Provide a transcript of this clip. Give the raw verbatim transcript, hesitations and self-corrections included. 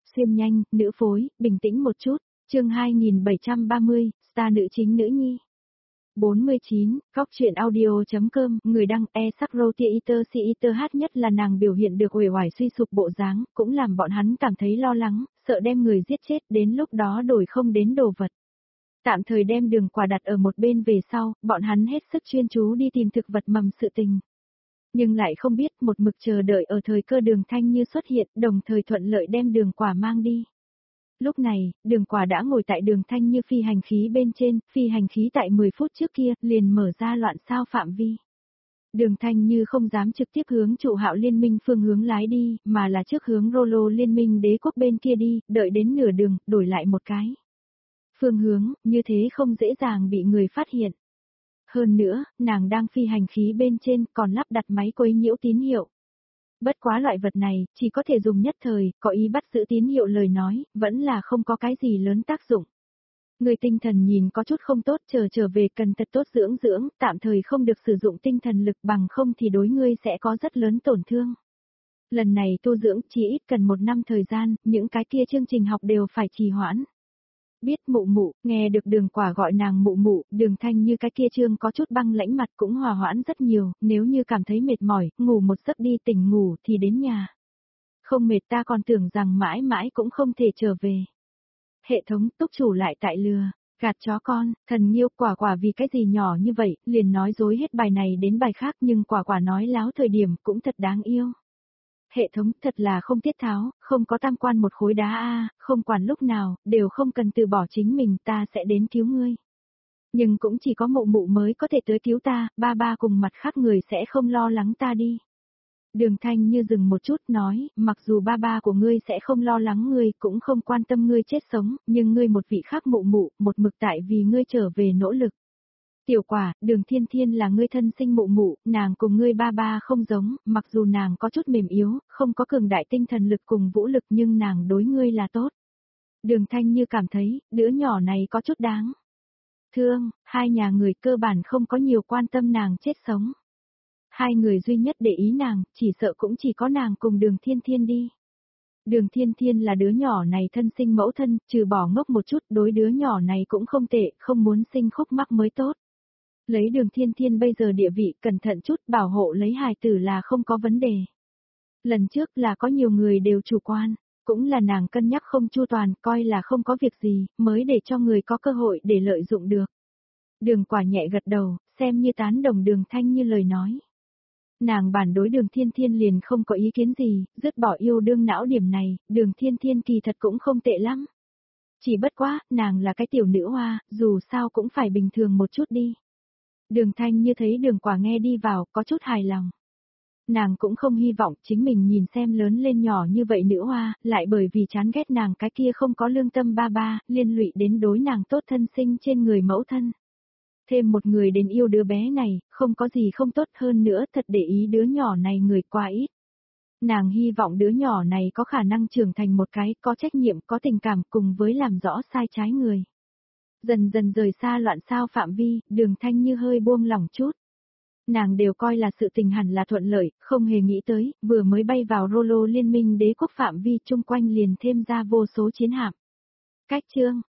Xuyên nhanh, nữ phối, bình tĩnh một chút, chương hai nghìn bảy trăm ba mươi, star nữ chính nữ nhi. bốn mươi chín, Góc truyện audio.com, người đăng e sắc Rotia Iter Si Iter hát nhất là nàng biểu hiện được uể oải suy sụp bộ dáng, cũng làm bọn hắn cảm thấy lo lắng, sợ đem người giết chết, đến lúc đó đổi không đến đồ vật. Tạm thời đem Đường Quả đặt ở một bên về sau, bọn hắn hết sức chuyên chú đi tìm thực vật mầm sự tình. Nhưng lại không biết một mực chờ đợi ở thời cơ Đường Thanh Như xuất hiện, đồng thời thuận lợi đem Đường Quả mang đi. Lúc này, Đường Quả đã ngồi tại Đường Thanh Như phi hành khí bên trên, phi hành khí tại mười phút trước kia, liền mở ra loạn sao phạm vi. Đường Thanh Như không dám trực tiếp hướng trụ hạo liên minh phương hướng lái đi, mà là trước hướng Rolo liên minh đế quốc bên kia đi, đợi đến nửa đường, đổi lại một cái phương hướng, như thế không dễ dàng bị người phát hiện. Hơn nữa, nàng đang phi hành khí bên trên còn lắp đặt máy quấy nhiễu tín hiệu. Bất quá loại vật này, chỉ có thể dùng nhất thời, có ý bắt giữ tín hiệu lời nói, vẫn là không có cái gì lớn tác dụng. Người tinh thần nhìn có chút không tốt, chờ trở về cần thật tốt dưỡng dưỡng, tạm thời không được sử dụng tinh thần lực bằng không thì đối ngươi sẽ có rất lớn tổn thương. Lần này tu dưỡng chỉ ít cần một năm thời gian, những cái kia chương trình học đều phải trì hoãn. Biết mụ mụ, nghe được Đường Quả gọi nàng mụ mụ, Đường Thanh Như cái kia trương có chút băng lãnh mặt cũng hòa hoãn rất nhiều, nếu như cảm thấy mệt mỏi, ngủ một giấc đi tỉnh ngủ thì đến nhà. Không mệt ta còn tưởng rằng mãi mãi cũng không thể trở về. Hệ thống túc chủ lại tại lừa, gạt chó con, thần Nghiêu Quả Quả vì cái gì nhỏ như vậy, liền nói dối hết bài này đến bài khác nhưng Quả Quả nói láo thời điểm cũng thật đáng yêu. Hệ thống thật là không tiết tháo, không có tam quan một khối đá a, không quản lúc nào, đều không cần từ bỏ chính mình, ta sẽ đến cứu ngươi. Nhưng cũng chỉ có mụ mụ mới có thể tới cứu ta, ba ba cùng mặt khác người sẽ không lo lắng ta đi. Đường Thanh Như dừng một chút nói, mặc dù ba ba của ngươi sẽ không lo lắng ngươi, cũng không quan tâm ngươi chết sống, nhưng ngươi một vị khác mụ mụ, một mực tại vì ngươi trở về nỗ lực. Tiểu Quả, Đường Thiên Thiên là ngươi thân sinh mụ mụ, nàng cùng ngươi ba ba không giống, mặc dù nàng có chút mềm yếu, không có cường đại tinh thần lực cùng vũ lực nhưng nàng đối ngươi là tốt. Đường Thanh Như cảm thấy, đứa nhỏ này có chút đáng thương, hai nhà người cơ bản không có nhiều quan tâm nàng chết sống. Hai người duy nhất để ý nàng, chỉ sợ cũng chỉ có nàng cùng Đường Thiên Thiên đi. Đường Thiên Thiên là đứa nhỏ này thân sinh mẫu thân, trừ bỏ ngốc một chút đối đứa nhỏ này cũng không tệ, không muốn sinh khúc mắc mới tốt. Lấy Đường Thiên Thiên bây giờ địa vị cẩn thận chút bảo hộ lấy hài tử là không có vấn đề. Lần trước là có nhiều người đều chủ quan, cũng là nàng cân nhắc không chu toàn, coi là không có việc gì, mới để cho người có cơ hội để lợi dụng được. Đường Quả nhẹ gật đầu, xem như tán đồng Đường Thanh Như lời nói. Nàng bản đối Đường Thiên Thiên liền không có ý kiến gì, dứt bỏ yêu đương não điểm này, Đường Thiên Thiên kỳ thật cũng không tệ lắm. Chỉ bất quá, nàng là cái tiểu nữ hoa, dù sao cũng phải bình thường một chút đi. Đường Thanh Như thấy Đường Quả nghe đi vào, có chút hài lòng. Nàng cũng không hy vọng chính mình nhìn xem lớn lên nhỏ như vậy nữ hoa, lại bởi vì chán ghét nàng cái kia không có lương tâm ba ba, liên lụy đến đối nàng tốt thân sinh trên người mẫu thân. Thêm một người đến yêu đứa bé này, không có gì không tốt hơn nữa, thật để ý đứa nhỏ này người quá ít. Nàng hy vọng đứa nhỏ này có khả năng trưởng thành một cái, có trách nhiệm, có tình cảm cùng với làm rõ sai trái người. Dần dần rời xa loạn sao phạm vi, Đường Thanh Như hơi buông lỏng chút. Nàng đều coi là sự tình hẳn là thuận lợi, không hề nghĩ tới, vừa mới bay vào Rolo liên minh đế quốc phạm vi chung quanh liền thêm ra vô số chiến hạm. Cách chương,